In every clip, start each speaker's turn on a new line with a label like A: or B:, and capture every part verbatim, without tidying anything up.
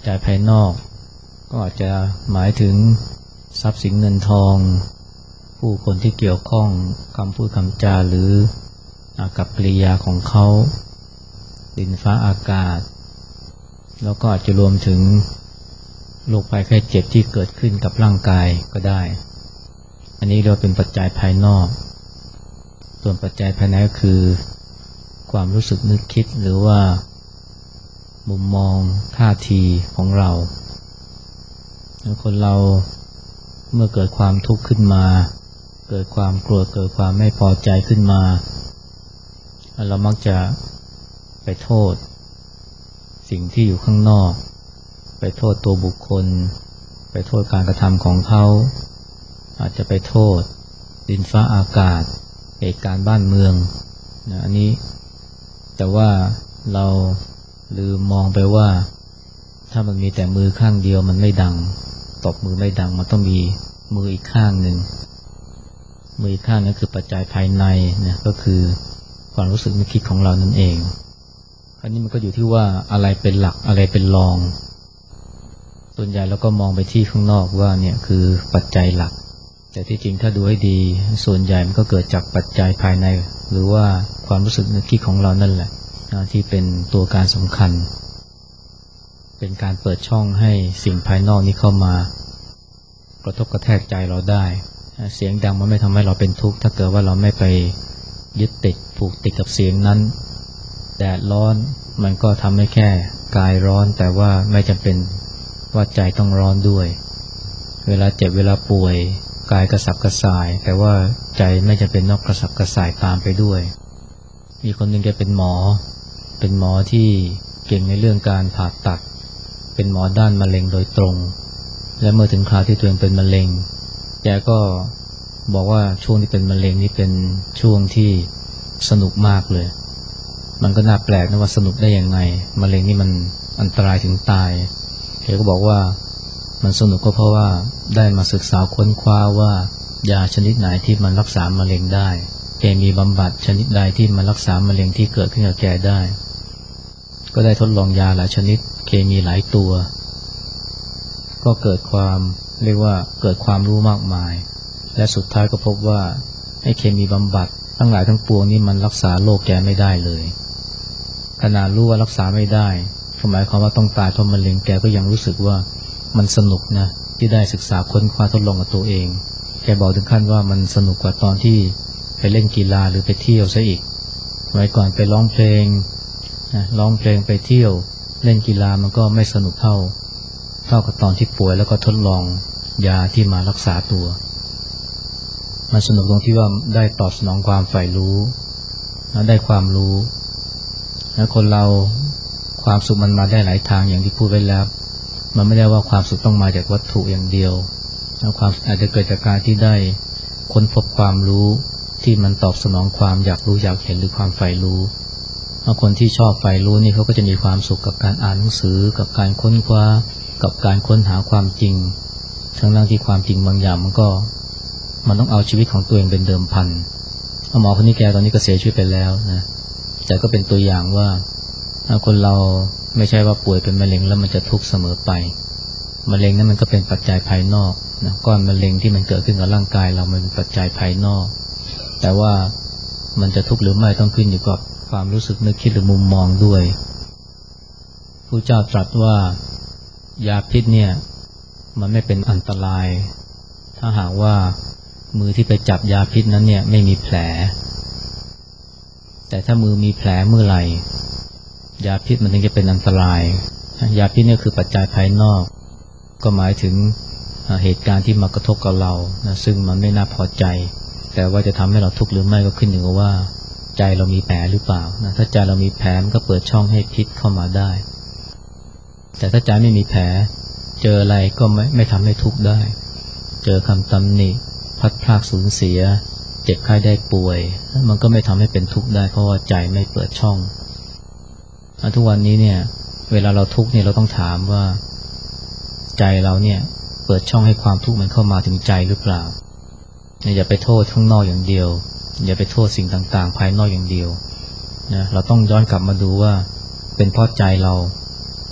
A: จัยภายนอกก็อาจจะหมายถึงทรัพย์สินเงินทองผู้คนที่เกี่ยวข้องคำพูดคำจาหรืออากัปกิริยาของเขาดินฟ้าอากาศแล้วก็อาจจะรวมถึงโรคภัยไข้เจ็บที่เกิดขึ้นกับร่างกายก็ได้อันนี้เรียกว่าเป็นปัจจัยภายนอกส่วนปัจจัยภายในก็คือความรู้สึกนึกคิดหรือว่ามุมมองท่าทีของเราคนเราเมื่อเกิดความทุกข์ขึ้นมาเกิดความโกรธเกิดความไม่พอใจขึ้นมาเรามักจะไปโทษสิ่งที่อยู่ข้างนอกไปโทษตัวบุคคลไปโทษการกระทำของเขาอาจจะไปโทษดินฟ้าอากาศเหตุการณ์บ้านเมืองนะอันนี้แต่ว่าเราลืมมองไปว่าถ้ามันมีแต่มือข้างเดียวมันไม่ดังตบมือไม่ดังมันต้องมีมืออีกข้างหนึ่งมืออีกข้างนั้นคือปัจจัยภายในนะก็คือความรู้สึกนึกคิดของเรานั่นเองอันนี้มันก็อยู่ที่ว่าอะไรเป็นหลักอะไรเป็นรองส่วนใหญ่เราก็มองไปที่ข้างนอกว่าเนี่ยคือปัจจัยหลักแต่ที่จริงถ้าดูให้ดีส่วนใหญ่มันก็เกิดจากปัจจัยภายในหรือว่าความรู้สึกนึกคิดของเรานั่นแหละที่เป็นตัวการสำคัญเป็นการเปิดช่องให้สิ่งภายนอกนี้เข้ามากระทบกระแทกใจเราได้เสียงดังมันไม่ทำให้เราเป็นทุกข์ถ้าเกิดว่าเราไม่ไปยึดติดผูกติดกับเสียงนั้นแดดร้อนมันก็ทำให้แค่กายร้อนแต่ว่าไม่จำเป็นว่าใจต้องร้อนด้วยเวลาเจ็บเวลาป่วยกายกระสับกระส่ายแต่ว่าใจไม่จำเป็นต้องกระสับกระส่ายตามไปด้วยมีคนหนึ่งแกเป็นหมอเป็นหมอที่เก่งในเรื่องการผ่าตัดเป็นหมอด้านมะเร็งโดยตรงและเมื่อถึงคราวที่ตัวเองเป็นมะเร็งแกก็บอกว่าช่วงที่เป็นมะเร็งนี่เป็นช่วงที่สนุกมากเลยมันก็น่าแปลกนะว่าสนุกได้ยังไงมะเร็งนี่มันอันตรายถึงตายแกก็บอกว่ามันสนุกก็เพราะว่าได้มาศึกษาค้นคว้าว่ายาชนิดไหนที่มันรักษามะเร็งได้เคมีบำบัดชนิดใดที่มันรักษามะเร็งที่เกิดขึ้นกับแกได้ก็ได้ทดลองยาหลายชนิดเคมีหลายตัวก็เกิดความเรียกว่าเกิดความรู้มากมายและสุดท้ายก็พบว่าไอ้เคมีบำบัดทั้งหลายทั้งปวงนี่มันรักษาโรคแกไม่ได้เลยขนาดรู้ว่ารักษาไม่ได้หมายความว่าต้องตายเพราะมะเร็งแกก็ยังรู้สึกว่ามันสนุกนะที่ได้ศึกษาค้นคว้าทดลองกับตัวเองแกบอกถึงขั้นว่ามันสนุกกว่าตอนที่ไปเล่นกีฬาหรือไปเที่ยวซะอีกสมัยก่อนไปร้องเพลงนะร้องเพลงไปเที่ยวเล่นกีฬามันก็ไม่สนุกเท่าเท่ากับตอนที่ป่วยแล้วก็ทดลองยาที่มารักษาตัวมันสนุกตรงที่ว่าได้ตอบสนองความใฝ่รู้และได้ความรู้และคนเราความสุขมันมาได้หลายทางอย่างที่พูดไว้แล้วมันไม่ได้ว่าความสุขต้องมาจากวัตถุอย่างเดียวความอาจจะเกิดจากการที่ได้ค้นพบความรู้ที่มันตอบสนองความอยากรู้อยากเห็นหรือความใฝ่รู้คนที่ชอบใฝ่รู้นี่เขาก็จะมีความสุขกับการอ่านหนังสือกับการค้นคว้ากับการค้นหาความจริงทั้งนั้นที่ความจริงบางอย่างมันก็มันต้องเอาชีวิตของตัวเองเป็นเดิมพันหมอคนนี้แกตอนนี้ก็เสียชีวิตไปแล้วนะแต่ก็เป็นตัวอย่างว่าคนเราไม่ใช่ว่าป่วยเป็นมะเร็งแล้วมันจะทุกข์เสมอไปมะเร็งนั้นมันก็เป็นปัจจัยภายนอกนะก้อนมะเร็งที่มันเกิดขึ้นกับร่างกายเรามันเป็นปัจจัยภายนอกแต่ว่ามันจะทุกข์หรือไม่ต้องขึ้นอยู่กับความรู้สึกนึกคิดหรือมุมมองด้วยพระเจ้าตรัสว่ายาพิษเนี่ยมันไม่เป็นอันตรายถ้าหากว่ามือที่ไปจับยาพิษนั้นเนี่ยไม่มีแผลแต่ถ้ามือมีแผลเมื่อไหร่ยาพิษมันถึงจะเป็นอันตรายยาพิษเนี่ยคือปัจจัยภายนอกก็หมายถึงเหตุการณ์ที่มากระทบกับเรานะซึ่งมันไม่น่าพอใจแต่ว่าจะทำให้เราทุกข์หรือไม่ก็ขึ้นอยู่กับว่าใจเรามีแผลหรือเปล่านะถ้าใจเรามีแผลมันก็เปิดช่องให้พิษเข้ามาได้แต่ถ้าใจไม่มีแผลเจออะไรก็ไม่ไม่ทำให้ทุกข์ได้เจอคำตำหนิพัดพรากสูญเสียเจ็บไข้ได้ป่วยมันก็ไม่ทำให้เป็นทุกข์ได้เพราะว่าใจไม่เปิดช่องทุกวันนี้เนี่ยเวลาเราทุกข์เนี่ยเราต้องถามว่าใจเราเนี่ยเปิดช่องให้ความทุกข์มันเข้ามาถึงใจหรือเปล่าอย่าไปโทษข้างนอกอย่างเดียวอย่าไปโทษสิ่งต่างๆภายนอกอย่างเดียวนะเราต้องย้อนกลับมาดูว่าเป็นเพราะใจเรา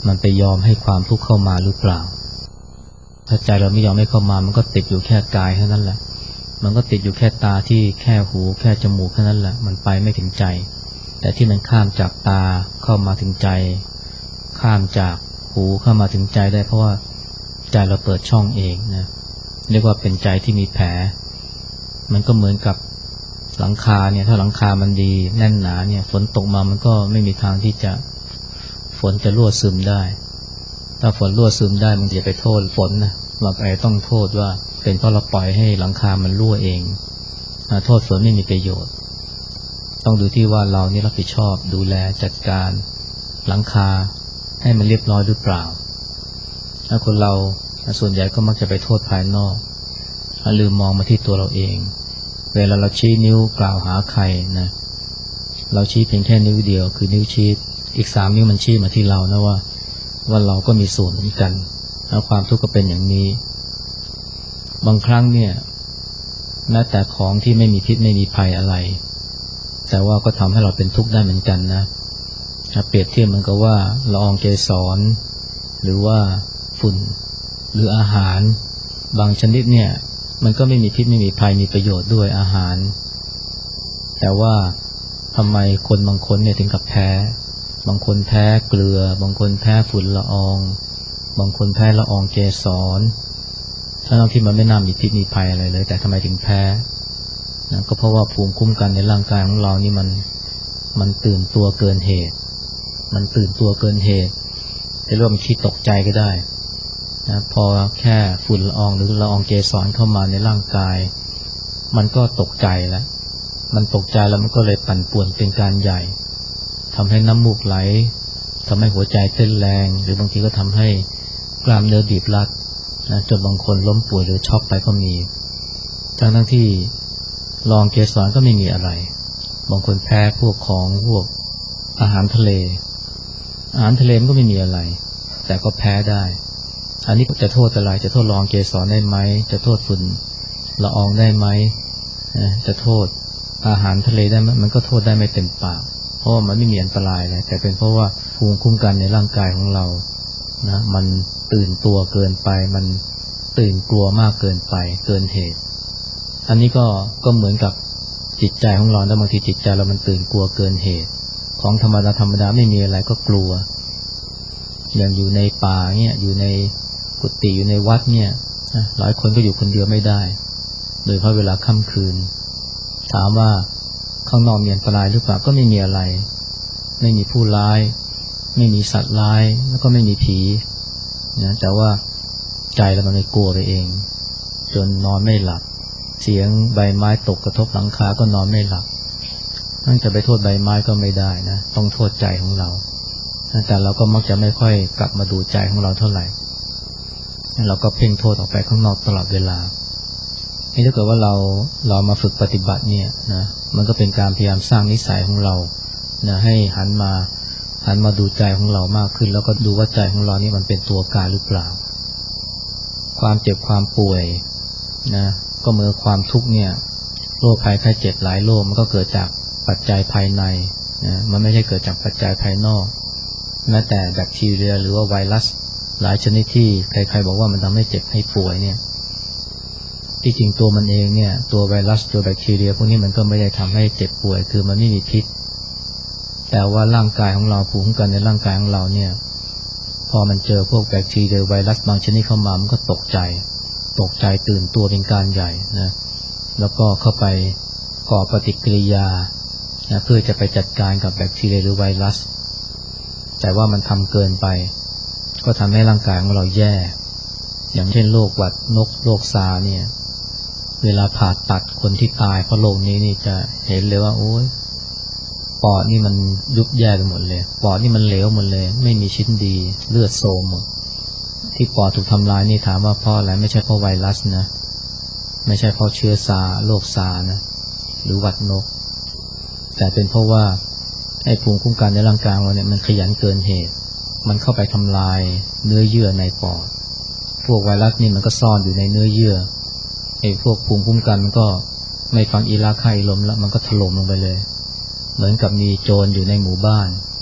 A: มันไปยอมให้ความทุกข์เข้ามาหรือเปล่าถ้าใจเราไม่ยอมให้เข้ามามันก็ติดอยู่แค่กายแค่นั้นแหละมันก็ติดอยู่แค่ตาที่แค่หูแค่จมูกแค่นั้นแหละมันไปไม่ถึงใจแต่ที่มันข้ามจากตาเข้ามาถึงใจข้ามจากหูเข้ามาถึงใจได้เพราะว่าใจเราเปิดช่องเองนะเรียกว่าเป็นใจที่มีแผลมันก็เหมือนกับหลังคาเนี่ยถ้าหลังคามันดีแน่นหนาเนี่ยฝนตกมามันก็ไม่มีทางที่จะฝนจะรั่วซึมได้ถ้าฝนรั่วซึมได้มันจะไปโทษฝนนะเราไปต้องโทษว่าเป็นเพราะเราปล่อยให้หลังคามันรั่วเองโทษฝนไม่มีประโยชน์ต้องดูที่ว่าเรานี่รับผิดชอบดูแลจัดการหลังคาให้มันเรียบร้อยหรือเปล่าถ้าคนเราส่วนใหญ่ก็มักจะไปโทษภายนอกลืมมองมาที่ตัวเราเองเวลาเราชี้นิ้วกล่าวหาใครนะเราชี้เพียงแค่นิ้วเดียวคือนิ้วชี้อีกสามนิ้วมันชี้มาที่เรานะว่าว่าเราก็มีส่วนเหมือนกันแล้วความทุกข์ก็เป็นอย่างนี้บางครั้งเนี่ยแม้แต่ของที่ไม่มีพิษไม่มีภัยอะไรแต่ว่าก็ทำให้เราเป็นทุกข์ได้เหมือนกันนะเปรียบเทียบเหมือนกับว่าละอองเกสรหรือว่าฝุ่นหรืออาหารบางชนิดเนี่ยมันก็ไม่มีพิษไม่มีภัยมีประโยชน์ด้วยอาหารแต่ว่าทำไมคนบางคนเนี่ยถึงกับแพ้บางคนแพ้เกลือบางคนแพ้ฝุ่นละอองบางคนแพ้ละอองเกสรทั้งที่มันไม่น่ามีพิษมีภัยอะไรเลยแต่ทำไมถึงแพ้นะก็เพราะว่าภูมิคุ้มกันในร่างกายของเรานี่มันมันตื่นตัวเกินเหตุมันตื่นตัวเกินเหตุจะเรียกว่ามันคิดตกใจก็ได้นะพอแค่ฝุ่นละอองหรือละอองเกสรเข้ามาในร่างกายมันก็ตกใจแล้วมันตกใจแล้วมันก็เลยปั่นป่วนเป็นการใหญ่ทำให้น้ำมูกไหลทำให้หัวใจเต้นแรงหรือบางทีก็ทำให้กล้ามเนื้อบีบรัดนะจนบางคนล้มป่วยหรือช็อกไปก็มีทั้งทั้งที่ละอองเกสรก็ไม่มีอะไรบางคนแพ้พวกของพวกอาหารทะเลอาหารทะเลมันก็ไม่มีอะไรแต่ก็แพ้ได้อันนี้จะโทษอะไรจะโทษละอองเกสรได้ไหมจะโทษฝุ่นละอองได้ไหมจะโทษอาหารทะเลได้ไหมมันก็โทษได้ไม่เต็มปากเพราะว่ามันไม่มีอันตรายเลยแต่เป็นเพราะว่าภูมิคุ้มกันในร่างกายของเรานะมันตื่นตัวเกินไปมันตื่นกลัวมากเกินไปเกินเหตุอันนี้ก็ก็เหมือนกับจิตใจของเราแล้วบางทีจิตใจเรามันตื่นกลัวเกินเหตุของธรรมดาธรรมดาไม่มีอะไรก็กลัวอย่างอยู่ในป่าเนี่ยอยู่ในกุฏิอยู่ในวัดเนี่ยหลายคนก็อยู่คนเดียวไม่ได้โดยเพราะเวลาค่ำคืนถามว่าข้างนอกมีอันตรายหรือเปล่าก็ไม่มีอะไรไม่มีผู้ร้ายไม่มีสัตว์ร้ายแล้วก็ไม่มีผีนะแต่ว่าใจเรามันเลยกลัวไปเองจนนอนไม่หลับเสียงใบไม้ตกกระทบหลังคาก็นอนไม่หลับนั่นจะไปโทษใบไม้ก็ไม่ได้นะต้องโทษใจของเราแต่เราก็มักจะไม่ค่อยกลับมาดูใจของเราเท่าไหร่เราก็เพ่งโทษออกไปข้างนอกตลอดเวลานี่ถ้าเกิดว่าเราเรามาฝึกปฏิบัติเนี่ยนะมันก็เป็นการพยายามสร้างนิสัยของเรานะให้หันมาหันมาดูใจของเรามากขึ้นแล้วก็ดูว่าใจของเรานี่มันเป็นตัวกายหรือเปล่าความเจ็บความป่วยนะก็เมื่อความทุกข์เนี่ยโรคภัยไข้เจ็บหลายโรคมันก็เกิดจากปัจจัยภายในนะมันไม่ใช่เกิดจากปัจจัยภายนอกแม้แต่แบคทีเรียหรือว่าไวรัสหลายชนิดที่ใครๆบอกว่ามันทำให้เจ็บให้ป่วยเนี่ยที่จริงตัวมันเองเนี่ยตัวไวรัสตัวแบคทีเรียพวกนี้มันก็ไม่ได้ทำให้เจ็บป่วยคือมันไม่มีพิษแต่ว่าร่างกายของเราภูมิคุ้มกันในร่างกายของเราเนี่ยพอมันเจอพวกแบคทีเรียไวรัสบางชนิดเข้ามามันก็ตกใจตกใจตื่นตัวเป็นการใหญ่นะแล้วก็เข้าไปก่อปฏิกิริยานะเพื่อจะไปจัดการกับแบคทีเรียหรือไวรัสแต่ว่ามันทำเกินไปก็ทำให้ร่างกายของเราแย่อย่างเช่นโรคหวัดนกโรคซาเนี่ยเวลาผ่าตัดคนที่ตายเพราะโรคนี้นี่จะเห็นเลยว่าโอ้ยปอดนี่มันยุบแย่ไปหมดเลยปอดนี่มันเหลวหมดเลยไม่มีชิ้นดีเลือดโซมหมดที่ปอดถูกทำลายนี่ถามว่าเพราะอะไรไม่ใช่เพราะไวรัสนะไม่ใช่เพราะเชื้อซาโรคซานะหรือหวัดนกแต่เป็นเพราะว่าไอ้ภูมิคุ้มกันในร่างกายเราเนี่ยมันขยันเกินเหตุมันเข้าไปทำลายเนื้อเยื่อในปอดพวกไวรัสนี่มันก็ซ่อนอยู่ในเนื้อเยื่อไอ้พวกภูมิคุ้มกันมันก็ไม่ฟังอีลาไข่ลมแล้วมันก็ถล่มลงไปเลยเหมือนกับมีโจรอยู่ในหมู่บ้าน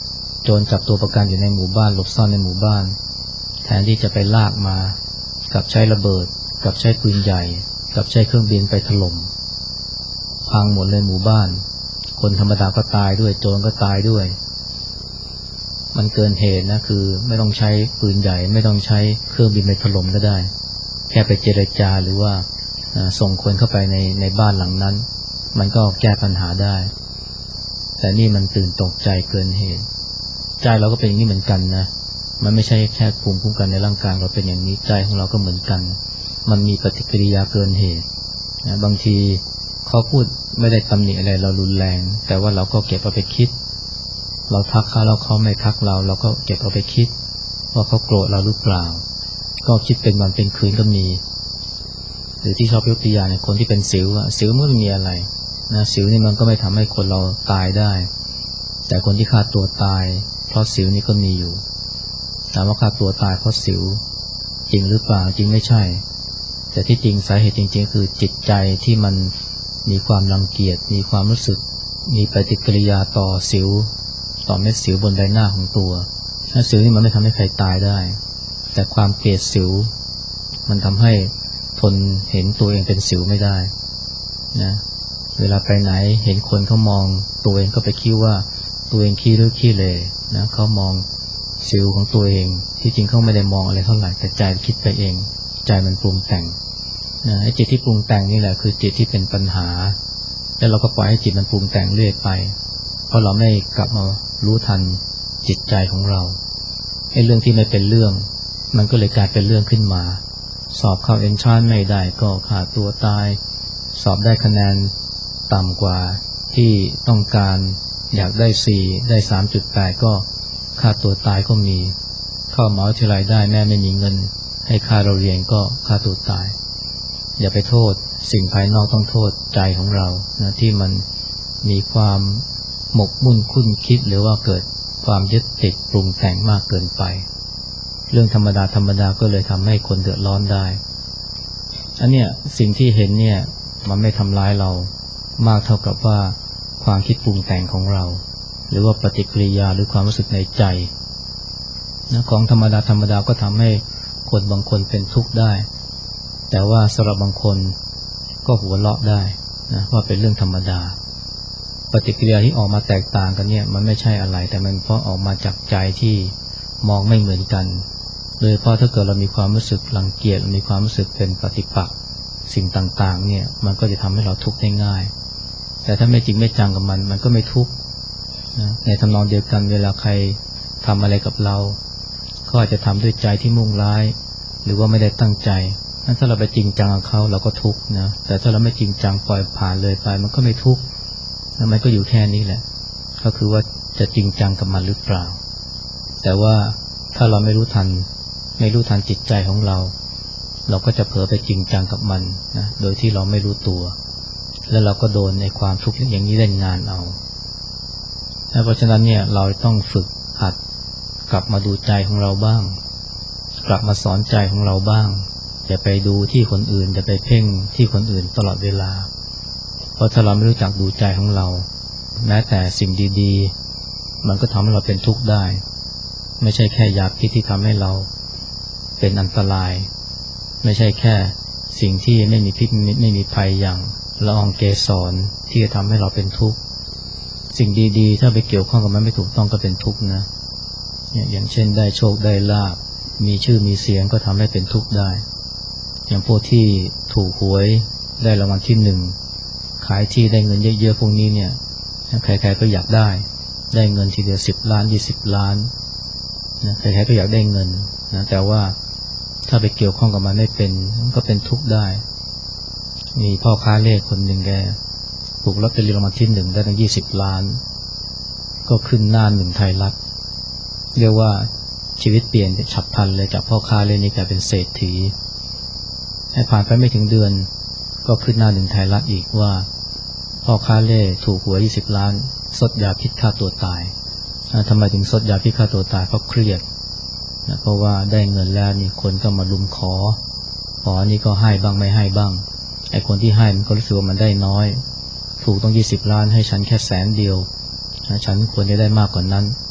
A: โจรจับตัวประกันอยู่ในหมู่บ้านหลบซ่อนในหมู่บ้านแทนที่จะไปลากมากับใช้ระเบิดกับใช้ปืนใหญ่กับใช้เครื่องบินไปถล่มพังหมดเลยหมู่บ้านคนธรรมดาก็ตายด้วยโจรก็ตายด้วยมันเกินเหตุนะคือไม่ต้องใช้ปืนใหญ่ไม่ต้องใช้เครื่องบินไปถล่มก็ได้แค่ไปเจรจาหรือว่าส่งคนเข้าไปในในบ้านหลังนั้นมันก็แก้ปัญหาได้แต่นี่มันตื่นตกใจเกินเหตุใจเราก็เป็นอย่างนี้เหมือนกันนะมันไม่ใช่แค่ภูมิคุ้มกันในร่างกายเราเป็นอย่างนี้ใจของเราก็เหมือนกันมันมีปฏิกิริยาเกินเหตุนะบางทีเขาพูดไม่ได้ตำหนิอะไรเรารุนแรงแต่ว่าเราก็เก็บเอาไปคิดเราทักเขาแล้วเขาไม่ทักเราเราก็เก็บเอาไปคิดว่าเขาโกรธเราหรือเปล่าก็คิดเป็นวันเป็นคืนก็มีหรือที่ชอบยกตัวอย่างเนี่ยคนที่เป็นสิวอะสิวมันไม่มีอะไรนะสิวนี่มันก็ไม่ทำให้คนเราตายได้แต่คนที่ฆ่าตัวตายเพราะสิวนี่ก็มีอยู่ถามว่าฆ่าตัวตายเพราะสิวจริงหรือเปล่าจริงไม่ใช่แต่ที่จริงสาเหตุจริงๆคือจิตใจที่มันมีความรังเกียจมีความรู้สึกมีปฏิกิริยาต่อสิวต่อเม็ดสิวบนใบหน้าของตัวถ้าสิวนี่มันไม่ทำให้ใครตายได้แต่ความเกลียดสิวมันทำให้ทนเห็นตัวเองเป็นสิวไม่ได้นะเวลาไปไหนเห็นคนเขามองตัวเองก็ไปคิดว่าตัวเองขี้หรือขี้เลนะเขามองสิวของตัวเองที่จริงเขาไม่ได้มองอะไรเท่าไหร่แต่ใจคิดไปเองใจมันปรุงแต่งนะไอ้จิตที่ปรุงแต่งนี่แหละคือจิตที่เป็นปัญหาแล้วเราก็ปล่อยให้จิตมันปรุงแต่งเรื่อยไปเพราะเราไม่กลับมารู้ทันจิตใจของเราไอ้เรื่องที่ไม่เป็นเรื่องมันก็เลยกลายเป็นเรื่องขึ้นมาสอบเข้าเอนทรานซ์ไม่ได้ก็ฆ่าตัวตายสอบได้คะแนนต่ำกว่าที่ต้องการอยากได้สี่ได้ สามจุดแปด ก็ฆ่าตัวตายก็มีเข้ามหาวิทยาลัยได้แม่ไม่มีเงินให้ค่าเราเรียนก็ฆ่าตัวตายอย่าไปโทษสิ่งภายนอกต้องโทษใจของเรานะที่มันมีความหมกมุ่นคุ้นคิดหรือว่าเกิดความยึดติดปรุงแต่งมากเกินไปเรื่องธรรมดาธรรมดาก็เลยทำให้คนเดือดร้อนได้อันเนี้ยสิ่งที่เห็นเนี่ยมันไม่ทำร้ายเรามากเท่ากับว่าความคิดปรุงแต่งของเราหรือว่าปฏิกิริยาหรือความรู้สึกในใจนะของธรรมดาธรรมดาก็ทำให้คนบางคนเป็นทุกข์ได้แต่ว่าสำหรับบางคนก็หัวเราะได้นะว่าเป็นเรื่องธรรมดาปฏิกิริยาที่ออกมาแตกต่างกันเนี่ยมันไม่ใช่อะไรแต่มันเพราะออกมาจากใจที่มองไม่เหมือนกันโดยเพราะถ้าเกิดเรามีความรู้สึกรังเกียจมีความรู้สึกเป็นปฏิปักษ์สิ่งต่างๆเนี่ยมันก็จะทำให้เราทุกข์ได้ง่ายแต่ถ้าไม่จริงไม่จังกับมันมันก็ไม่ทุกข์นะในทำนองเดียวกันเวลาใครทำอะไรกับเราเขาอาจจะทำด้วยใจที่มุ่งร้ายหรือว่าไม่ได้ตั้งใจถ้าเราไปจริงจังกับเขาเราก็ทุกข์นะแต่ถ้าเราไม่จริงจังปล่อยผ่านเลยไปมันก็ไม่ทุกข์แล้วมันก็อยู่แค่นี้แหละก็คือว่าจะจริงจังกับมันหรือเปล่าแต่ว่าถ้าเราไม่รู้ทันไม่รู้ทันจิตใจของเราเราก็จะเผลอไปจริงจังกับมันนะโดยที่เราไม่รู้ตัวแล้วเราก็โดนในความทุกข์อย่างนี้เล่นงานเอาเพราะฉะนั้นเนี่ยเราต้องฝึกหัดกลับมาดูใจของเราบ้างกลับมาสอนใจของเราบ้างอย่าไปดูที่คนอื่นอย่าไปเพ่งที่คนอื่นตลอดเวลาเพราะถ้าเราไม่รู้จักดูใจของเราแม้แต่สิ่งดีๆมันก็ทำให้เราเป็นทุกข์ได้ไม่ใช่แค่ยาพิษที่ทำให้เราเป็นอันตรายไม่ใช่แค่สิ่งที่ไม่มีพิษไม่มีภัยอย่างละอองเกสรที่จะทำให้เราเป็นทุกข์สิ่งดีๆถ้าไปเกี่ยวข้องกับมันไม่ถูกต้องก็เป็นทุกข์นะอย่างเช่นได้โชคได้ลาภมีชื่อมีเสียงก็ทำให้เป็นทุกข์ได้อย่างพวกที่ถูกหวยได้รางวัลที่หนึ่งขายที่ได้เงินเยอะๆพวกนี้เนี่ยใครๆก็อยากได้ได้เงินทีเดียวสิบล้านยี่สิบล้านนะใครๆก็อยากได้เงินนะแต่ว่าถ้าไปเกี่ยวข้องกับมันไม่เป็นมันก็เป็นทุกข์ได้มีพ่อค้าเลขคนหนึ่งแกถูกลอตเตอรี่รางวัลที่หนึ่งได้ตั้งยี่สิบล้านก็ขึ้นหน้าหนึ่งไทยรัฐเรียกว่าชีวิตเปลี่ยนฉับพลันเลยจากพ่อค้าเลขนี่กลายเป็นเศรษฐีให้ผ่านไปไม่ถึงเดือนก็ขึ้นหน้าหนึ่งไทยรัฐอีกว่าพ่อค้าเล่ถูกหวยยี่สิบล้านซดยาพิษฆ่าตัวตายทำไมถึงซดยาพิษฆ่าตัวตายเพราะเครียดนะเพราะว่าได้เงินแล้วนี่คนก็มาลุมขอขอนี่ก็ให้บ้างไม่ให้บ้างไอ้คนที่ให้มันก็รู้สึกว่ามันได้น้อยถูกต้องยี่สิบล้านให้ฉันแค่แสนเดียวนะฉันควรจะได้มากกว่านั้น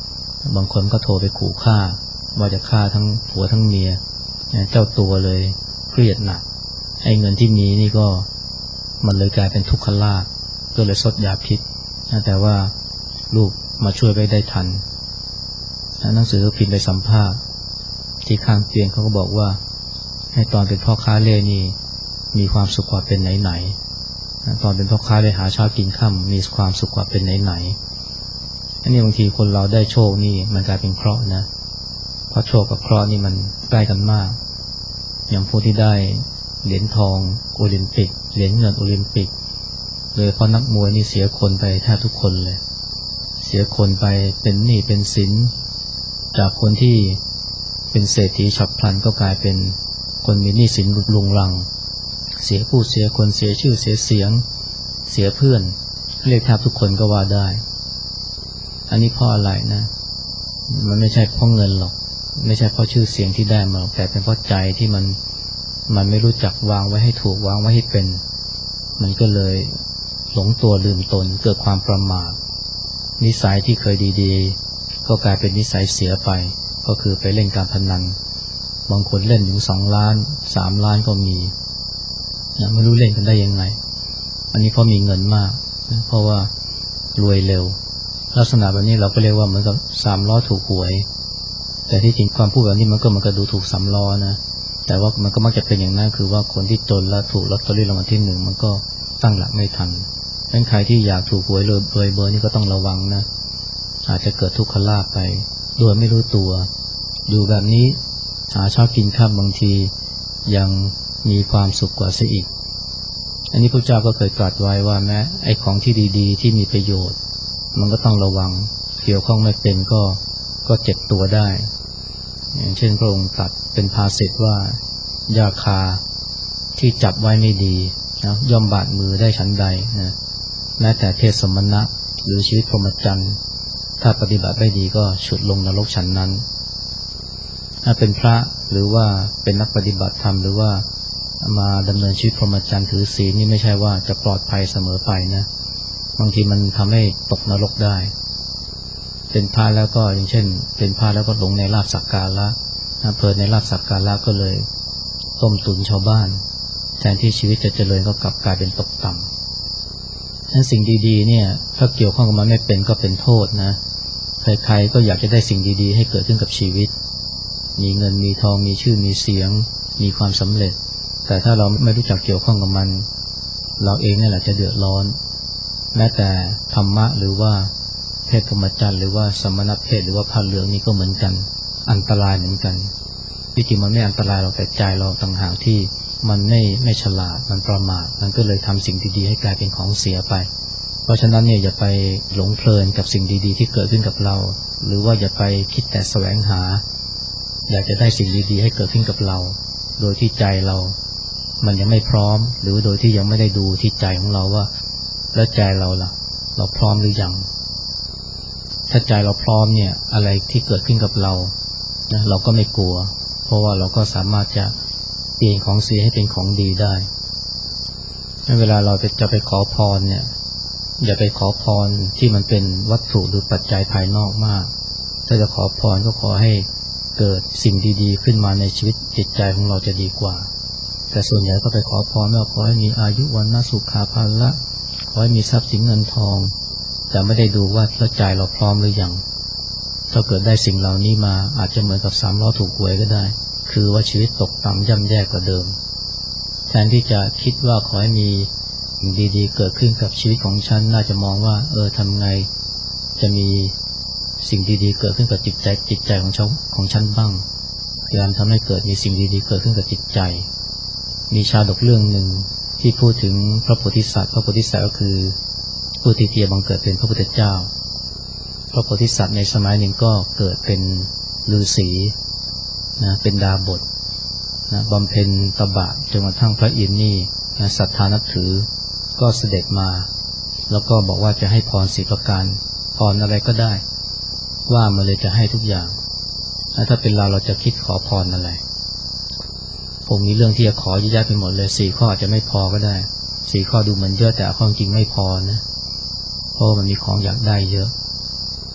A: บางคนก็โทรไปขู่ฆ่าว่าจะฆ่าทั้งผัวทั้งเมียเจ้าตัวเลยเครียดหนักไอ้เงินที่มีนี่ก็มันเลยกลายเป็นทุกขลาภก็เลยซดยาพิษแต่ว่าลูกมาช่วยไว้ได้ทันหนังสือพิมพ์ไปสัมภาษณ์ที่ข้างเตียงเขาก็บอกว่าให้ตอนเป็นพ่อค้าเล่นี่มีความสุขกว่าเป็นไหนๆตอนเป็นพ่อค้าเล่หาเช้ากินค่ำมีความสุขกว่าเป็นไหนๆอันนี้บางทีคนเราได้โชคนี่มันกลายเป็นเคราะห์นะเพราะโชคกับเคราะห์นี่มันใกล้กันมากอย่างผู้ที่ได้เหรียญทองโอลิมปิกเหรียญเงินโอลิมปิกเลยเพราะนักมวยนี่เสียคนไปแทบทุกคนเลยเสียคนไปเป็นหนี้เป็นสินจากคนที่เป็นเศรษฐีฉับพลันก็กลายเป็นคนมีหนี้สินรุงรังเสียผู้เสียคนเสียชื่อเสียเสียงเสียเพื่อนเรียกแทบทุกคนก็ว่าได้อันนี้เพราะอะไรนะมันไม่ใช่เพราะเงินหรอกไม่ใช่เพราะชื่อเสียงที่ได้มาหรอกแต่เป็นเพราะใจที่มันมันไม่รู้จักวางไว้ให้ถูกวางไว้ให้เป็นมันก็เลยหลงตัวลืมตนเกิดความประมาทนิสัยที่เคยดีๆก็กลายเป็นนิสัยเสียไปก็คือไปเล่นการพนันบางคนเล่นถึงสองล้านสามล้านก็มีนะไม่รู้เล่นกันได้ยังไงอันนี้เพราะมีเงินมากนะเพราะว่ารวยเร็วลักษณะแบบนี้เราก็เรียกว่าเหมือนกับสามล้อถูกหวยแต่ที่จริงความพูดแบบนี้มันก็มันก็ดูถูกสามล้อนะแต่ว่ามันก็มักจะเป็นอย่างนั้นคือว่าคนที่จนแล้วถูกลอตเตอรี่รางวัลที่หนึ่งมันก็ตั้งหลักไม่ทันเป็นใครที่อยากถูกหวยรวยเบอร์นี่ก็ต้องระวังนะอาจจะเกิดทุกขลาภไปโดยไม่รู้ตัวอยู่แบบนี้หาเช้ากินค่ำบางทียังมีความสุขกว่าซะอีกอันนี้พระเจ้าก็เคยตรัสไว้ว่าแม้ไอ้ของที่ดีๆที่มีประโยชน์มันก็ต้องระวังเกี่ยวข้องไม่เป็นก็ก็เจ็บตัวได้อย่างเช่นพระองค์ตรัสเป็นภาษิตว่ายาคาที่จับไว้ไม่ดีนะย่อมบาดมือได้ฉันใดนะแม้แต่เพศสมณะหรือชีวิตพรหมจรรย์ถ้าปฏิบัติไม่ดีก็ฉุดลงนรกฉันนั้นถ้าเป็นพระหรือว่าเป็นนักปฏิบัติธรรมหรือว่ามาดำเนินชีวิตพรหมจรรย์ถือศีลนี่ไม่ใช่ว่าจะปลอดภัยเสมอไปนะบางทีมันทำให้ตกนรกได้เป็นพระแล้วก็อย่างเช่นเป็นพระแล้วก็หลงในลาภสักการะเพลินในลาภสักการะก็เลยต้มตุนชาวบ้านแทนที่ชีวิตจะเจริญก็กลับกลายเป็นตกต่ำนั้นสิ่งดีๆเนี่ยถ้าเกี่ยวข้องกับมันไม่เป็นก็เป็นโทษนะใครๆก็อยากจะได้สิ่งดีๆให้เกิดขึ้นกับชีวิตมีเงินมีทองมีชื่อมีเสียงมีความสำเร็จแต่ถ้าเราไม่รู้จักเกี่ยวข้องกับมันเราเองนี่แหละจะเดือดร้อนแม้แต่ธรรมะหรือว่าเพศพรหมจรรย์หรือว่าสมณเพศหรือว่าผ้าเหลืองนี่ก็เหมือนกันอันตรายเหมือนกันที่จริงมันไม่อันตรายเราแต่ใจเราต่างหากที่มันไม่ไม่ฉลาดมันประมาทมันก็เลยทำสิ่งดีๆให้กลายเป็นของเสียไปเพราะฉะนั้นเนี่ยอย่าไปหลงเพลินกับสิ่งดีๆที่เกิดขึ้นกับเราหรือว่าอย่าไปคิดแต่แสวงหาอยากจะได้สิ่งดีๆให้เกิดขึ้นกับเราโดยที่ใจเรามันยังไม่พร้อมหรือโดยที่ยังไม่ได้ดูที่ใจของเราว่าแล้วใจเราล่ะเราพร้อมหรือยังถ้าใจเราพร้อมเนี่ยอะไรที่เกิดขึ้นกับเรานะเราก็ไม่กลัวเพราะว่าเราก็สามารถจะเปลี่ยนของเสียให้เป็นของดีได้เวลาเราจะไปขอพรเนี่ยอย่าไปขอพรที่มันเป็นวัตถุหรือปัจจัยภายนอกมากถ้าจะขอพรก็ขอให้เกิดสิ่งดีๆขึ้นมาในชีวิตจิตใจของเราจะดีกว่าแต่ส่วนใหญ่ก็ไปขอพรว่าขอให้มีอายุวันนะสุขาภาละขอให้มีทรัพย์สินเงินทองแต่ไม่ได้ดูว่าแล้วใจเราพร้อมหรือยังถ้าเกิดได้สิ่งเหล่านี้มาอาจจะเหมือนกับสามล้อถูกหวยก็ได้คือว่าชีวิตตกต่ำย่ำแย่กว่าเดิมแทนที่จะคิดว่าขอให้มีสิ่งดีๆเกิดขึ้นกับชีวิตของฉันน่าจะมองว่าเออทำไงจะมีสิ่งดีๆเกิดขึ้นกับจิตใจจิตใจของฉันของฉันบ้างพยายามทำให้เกิดมีสิ่งดีๆเกิดขึ้นกับจิตใจมีชาดกเรื่องหนึ่งที่พูดถึงพระโพธิสัตว์พระโพธิสัตว์ก็คือผู้ที่จะบังเกิดเป็นพระพุทธเจ้าพระโพธิสัตว์ในสมัยหนึ่งก็เกิดเป็นฤาษีนะเป็นดาบสนะบำเพ็ญตบะจนกระทั่งพระอินทร์นี่นะศรัทธานับถือก็เสด็จมาแล้วก็บอกว่าจะให้พรสี่ประการพรอะไรก็ได้ว่ามาเลยจะให้ทุกอย่างถ้าเป็นเราเราจะคิดขอพรอะไรผมมีเรื่องที่จะขอเยอะแยะไปหมดเลยสี่ข้ออาจจะไม่พอก็ได้สี่ข้อดูเหมือนเยอะแต่ความจริงไม่พอนะเพราะมันมีของอยากได้เยอะ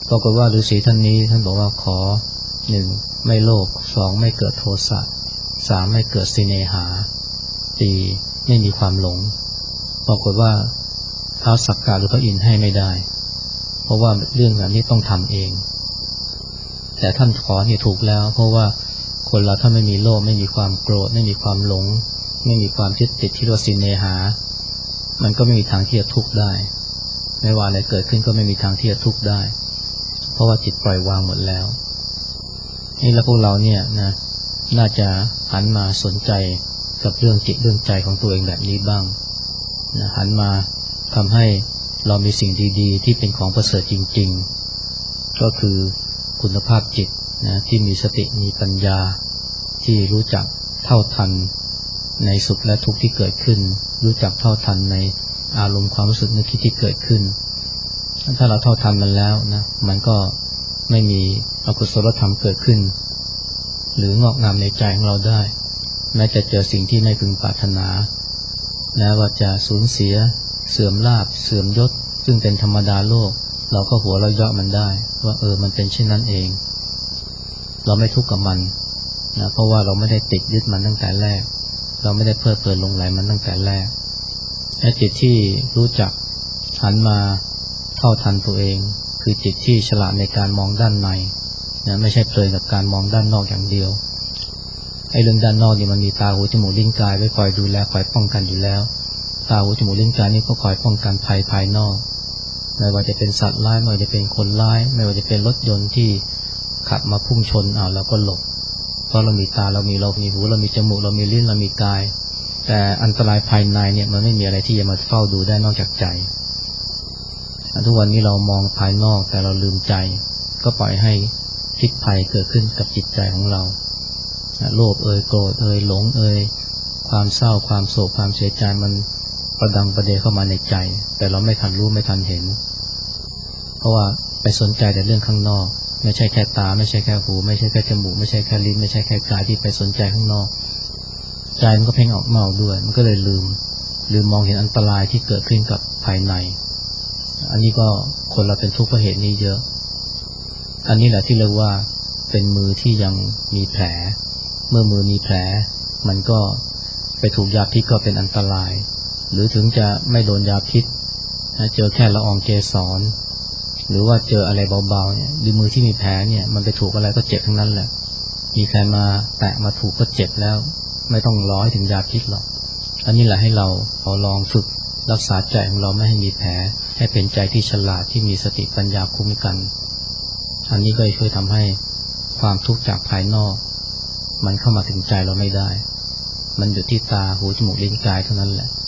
A: ปรากฏว่าฤาษีท่านนี้ท่านบอกว่าขอหนึ่งไม่โลภสองไม่เกิดโทสะสามไม่เกิดสิเนหาสี่ไม่มีความหลงปรากฏว่าท้าวสักกะหรือพระอินทร์ให้ไม่ได้เพราะว่าเรื่องแบบนี้ต้องทำเองแต่ท่านขอเนี่ยถูกแล้วเพราะว่าคนเราถ้าไม่มีโลภไม่มีความโกรธไม่มีความหลงไม่มีความยึดติดที่เรียกว่าสิเนหามันก็ไม่มีทางที่จะทุกข์ได้ไม่ว่าอะไรเกิดขึ้นก็ไม่มีทางที่จะทุกข์ได้เพราะว่าจิตปล่อยวางหมดแล้วนี่แล้วพวกเราเนี่ยนะน่าจะหันมาสนใจกับเรื่องจิตเรื่องใจของตัวเองแบบนี้บ้างนะหันมาทำให้เรามีสิ่งดีๆที่เป็นของประเสริฐจริงๆก็คือคุณภาพจิตนะที่มีสติมีปัญญาที่รู้จักเท่าทันในสุขและทุกข์ที่เกิดขึ้นรู้จักเท่าทันในอารมณ์ความรู้สึกนึกคิดที่เกิดขึ้นถ้าเราเท่าทันมันแล้วนะมันก็ไม่มีอกุศลธรรมเกิดขึ้นหรืองอกงามในใจของเราได้แม้จะเจอสิ่งที่ไม่พึงปรารถนาแม้ว่าจะสูญเสียเสื่อมลาภเสื่อมยศซึ่งเป็นธรรมดาโลกเราก็หัวเราะเยาะมันได้ว่าเออมันเป็นเช่นนั้นเองเราไม่ทุกข์กับมันนะเพราะว่าเราไม่ได้ติดยึดมันตั้งแต่แรกเราไม่ได้เพลิดเพลินหลงไหลมันตั้งแต่แรกไอ้จิตที่รู้จักหันมาเท่าทันตัวเองคือจิตที่ฉลาดในการมองด้านในนะไม่ใช่เพลินกับการมองด้านนอกอย่างเดียวไอ้เรื่องด้านนอกนี่มันมีตาหูจมูกลิ้นกายไว้คอยดูแลคอยป้องกันอยู่แล้วตาหูจมูกลิ้นกายนี่ก็คอยป้องกันภัยภายนอกไม่ว่าจะเป็นสัตว์ร้ายไม่ว่าจะเป็นคนร้ายไม่ว่าจะเป็นรถยนต์ที่ขับมาพุ่งชนเอาแล้วก็หลบเพราะเรามีตาเรามีเรามีหูเรามีจมูกเรามีลิ้นเรามีกายแต่อันตรายภายในเนี่ยมันไม่มีอะไรที่จะมาเฝ้าดูได้นอกจากใจทุกวันนี้เรามองภายนอกแต่เราลืมใจก็ปล่อยให้พิษภัยเกิดขึ้นกับจิตใจของเราโลภเอ่ยโกรธเอ่ยหลงเอ่ยความเศร้าความโศกความเสียใจมันประดังประเดเข้ามาในใจแต่เราไม่ทันรู้ไม่ทันเห็นเพราะว่าไปสนใจแต่เรื่องข้างนอกไม่ใช่แค่ตาไม่ใช่แค่หูไม่ใช่แค่จมูกไม่ใช่แค่ลิ้นไม่ใช่แค่กายที่ไปสนใจข้างนอกใจมันก็เพ่งออกเมาด้วยมันก็เลยลืมลืมมองเห็นอันตรายที่เกิดขึ้นกับภายในอันนี้ก็คนเราเป็นทุกข์เพราะเหตุนี้เยอะอันนี้แหละที่เรียกว่าเป็นมือที่ยังมีแผลเมื่อมือมีแผลมันก็ไปถูกยาพิษก็เป็นอันตรายหรือถึงจะไม่โดนยาพิษเจอแค่ละอองเกสรหรือว่าเจออะไรเบาๆเนี่ยหรือมือที่มีแผลเนี่ยมันไปถูกอะไรก็เจ็บทั้งนั้นแหละมีใครมาแตะมาถูกก็เจ็บแล้วไม่ต้องรอให้ถึงยาพิษหรอกอันนี้แหละให้เราเอาลองฝึกรักษาใจของเราไม่ให้มีแผลให้เป็นใจที่ฉลาดที่มีสติปัญญาคุ้มกันอันนี้ก็จะช่วยทำให้ความทุกข์จากภายนอกมันเข้ามาถึงใจเราไม่ได้มันอยู่ที่ตาหูจมูกลิ้นกายเท่านั้นแหละ